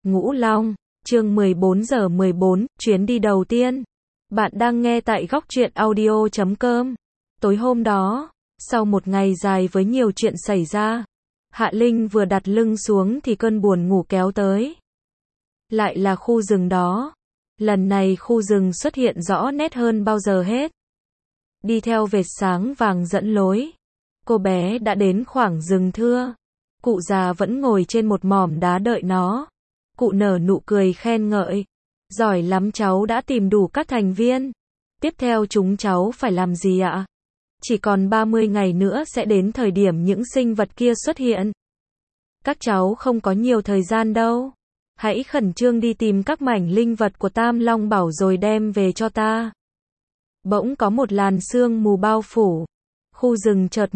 Ngũ Long, chương 14 giờ 14, chuyến đi đầu tiên. Bạn đang nghe tại góc truyện audio.com. Tối hôm đó, sau một ngày dài với nhiều chuyện xảy ra, Hạ Linh vừa đặt lưng xuống thì cơn buồn ngủ kéo tới. Lại là khu rừng đó. Lần này khu rừng xuất hiện rõ nét hơn bao giờ hết. Đi theo vệt sáng vàng dẫn lối, cô bé đã đến khoảng rừng thưa. Cụ già vẫn ngồi trên một mỏm đá đợi nó. Cụ nở nụ cười khen ngợi. Giỏi lắm, cháu đã tìm đủ các thành viên. Tiếp theo chúng cháu phải làm gì ạ? Chỉ còn 30 ngày nữa sẽ đến thời điểm những sinh vật kia xuất hiện. Các cháu không có nhiều thời gian đâu. Hãy khẩn trương đi tìm các mảnh linh vật của Tam Long Bảo rồi đem về cho ta. Bỗng có một làn sương mù bao phủ. Khu rừng chợt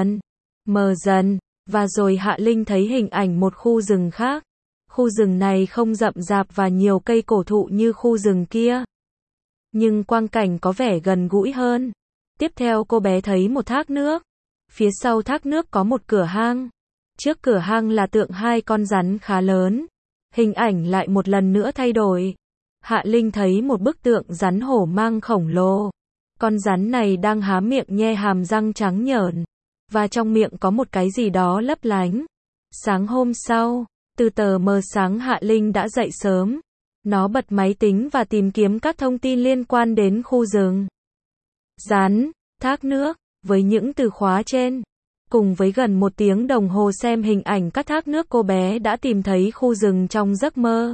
mờ dần, và rồi Hạ Linh thấy hình ảnh một khu rừng khác. Khu rừng này không rậm rạp và nhiều cây cổ thụ như khu rừng kia, nhưng quang cảnh có vẻ gần gũi hơn. Tiếp theo cô bé thấy một thác nước. Phía sau thác nước có một cửa hang. Trước cửa hang là tượng hai con rắn khá lớn. Hình ảnh lại một lần nữa thay đổi. Hạ Linh thấy một bức tượng rắn hổ mang khổng lồ. Con rắn này đang há miệng nhe hàm răng trắng nhởn, và trong miệng có một cái gì đó lấp lánh. Sáng hôm sau, từ tờ mờ sáng Hạ Linh đã dậy sớm. Nó bật máy tính và tìm kiếm các thông tin liên quan đến khu rừng. Rắn, thác nước, với những từ khóa trên. Cùng với gần 1 tiếng đồng hồ xem hình ảnh các thác nước, cô bé đã tìm thấy khu rừng trong giấc mơ.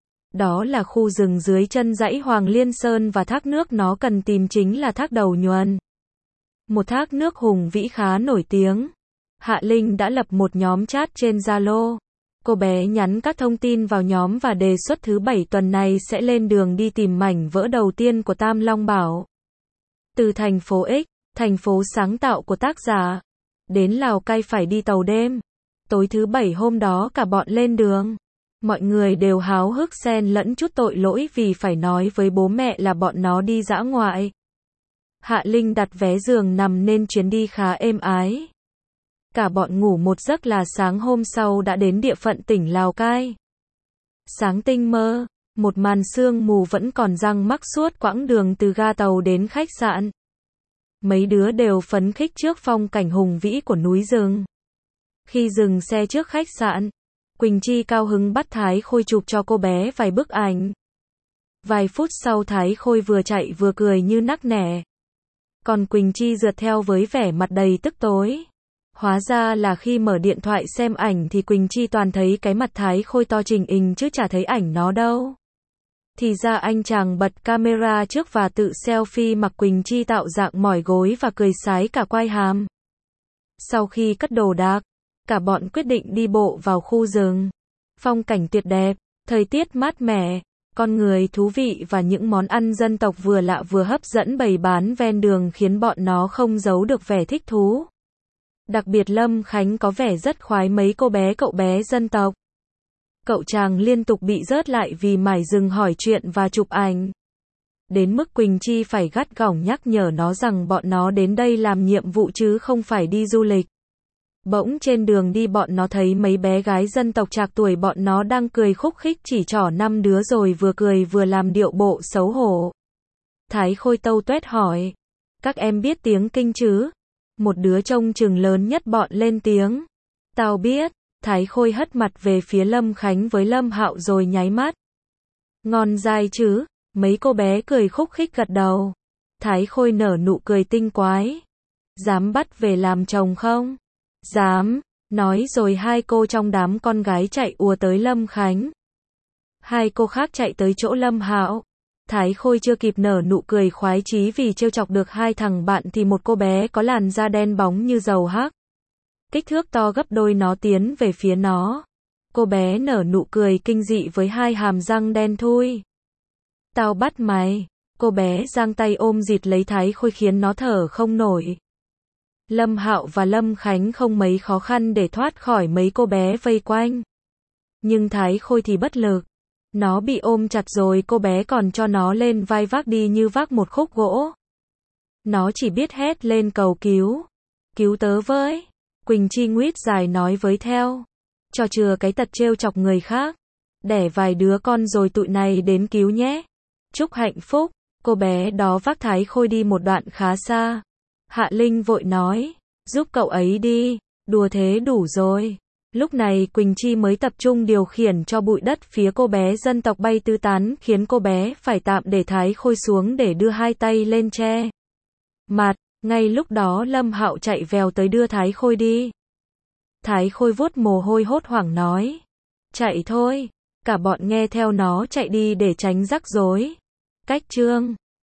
Đó là khu rừng dưới chân dãy Hoàng Liên Sơn, và thác nước nó cần tìm chính là thác Đầu Nhuần. Một thác nước hùng vĩ khá nổi tiếng. Hạ Linh đã lập một nhóm chat trên Zalo. Cô bé nhắn các thông tin vào nhóm và đề xuất thứ 7 tuần này sẽ lên đường đi tìm mảnh vỡ đầu tiên của Tam Long Bảo. Từ thành phố X, thành phố sáng tạo của tác giả, đến Lào Cai phải đi tàu đêm. Tối thứ 7 hôm đó cả bọn lên đường. Mọi người đều háo hức xen lẫn chút tội lỗi vì phải nói với bố mẹ là bọn nó đi dã ngoại. Hạ Linh đặt vé giường nằm nên chuyến đi khá êm ái. Cả bọn ngủ một giấc là sáng hôm sau đã đến địa phận tỉnh Lào Cai. Sáng tinh mơ, một màn sương mù vẫn còn giăng mắc suốt quãng đường từ ga tàu đến khách sạn. Mấy đứa đều phấn khích trước phong cảnh hùng vĩ của núi rừng. Khi dừng xe trước khách sạn, Quỳnh Chi cao hứng bắt Thái Khôi chụp cho cô bé vài bức ảnh. Vài phút sau Thái Khôi vừa chạy vừa cười như nắc nẻ. Còn Quỳnh Chi rượt theo với vẻ mặt đầy tức tối. Hóa ra là khi mở điện thoại xem ảnh thì Quỳnh Chi toàn thấy cái mặt Thái Khôi to trình hình chứ chả thấy ảnh nó đâu. Thì ra anh chàng bật camera trước và tự selfie mặc Quỳnh Chi tạo dạng mỏi gối và cười sái cả quai hàm. Sau khi cất đồ đạc, cả bọn quyết định đi bộ vào khu rừng. Phong cảnh tuyệt đẹp, thời tiết mát mẻ, con người thú vị và những món ăn dân tộc vừa lạ vừa hấp dẫn bày bán ven đường khiến bọn nó không giấu được vẻ thích thú. Đặc biệt Lâm Khánh có vẻ rất khoái mấy cậu bé dân tộc. Cậu chàng liên tục bị rớt lại vì mải dừng hỏi chuyện và chụp ảnh. Đến mức Quỳnh Chi phải gắt gỏng nhắc nhở nó rằng bọn nó đến đây làm nhiệm vụ chứ không phải đi du lịch. Bỗng trên đường đi bọn nó thấy mấy bé gái dân tộc trạc tuổi bọn nó đang cười khúc khích chỉ trỏ 5 đứa rồi vừa cười vừa làm điệu bộ xấu hổ. Thái Khôi tâu tuét hỏi. Các em biết tiếng Kinh chứ? Một đứa trông chừng lớn nhất bọn lên tiếng. Tao biết. Thái Khôi hất mặt về phía Lâm Khánh với Lâm Hạo rồi nháy mắt. Ngon dai chứ? Mấy cô bé cười khúc khích gật đầu. Thái Khôi nở nụ cười tinh quái. Dám bắt về làm chồng không? Dám. Nói rồi hai cô trong đám con gái chạy ùa tới Lâm Khánh. Hai cô khác chạy tới chỗ Lâm Hạo. Thái Khôi chưa kịp nở nụ cười khoái chí vì trêu chọc được hai thằng bạn thì một cô bé có làn da đen bóng như dầu hắc, kích thước to gấp đôi nó tiến về phía nó. Cô bé nở nụ cười kinh dị với hai hàm răng đen thui. Tao bắt mày. Cô bé giang tay ôm dịt lấy Thái Khôi khiến nó thở không nổi. Lâm Hạo và Lâm Khánh không mấy khó khăn để thoát khỏi mấy cô bé vây quanh. Nhưng Thái Khôi thì bất lực. Nó bị ôm chặt rồi cô bé còn cho nó lên vai vác đi như vác một khúc gỗ. Nó chỉ biết hét lên cầu cứu. Cứu tớ với. Quỳnh Chi nguyết dài nói với theo. Cho chừa cái tật trêu chọc người khác. Đẻ vài đứa con rồi tụi này đến cứu nhé. Chúc hạnh phúc. Cô bé đó vác Thái Khôi đi một đoạn khá xa. Hạ Linh vội nói, giúp cậu ấy đi, đùa thế đủ rồi. Lúc này Quỳnh Chi mới tập trung điều khiển cho bụi đất phía cô bé dân tộc bay tứ tán, khiến cô bé phải tạm để Thái Khôi xuống để đưa hai tay lên che mặt. Ngay lúc đó Lâm Hạo chạy vèo tới đưa Thái Khôi đi. Thái Khôi vuốt mồ hôi hốt hoảng nói, chạy thôi. Cả bọn nghe theo nó chạy đi để tránh rắc rối. Cách chương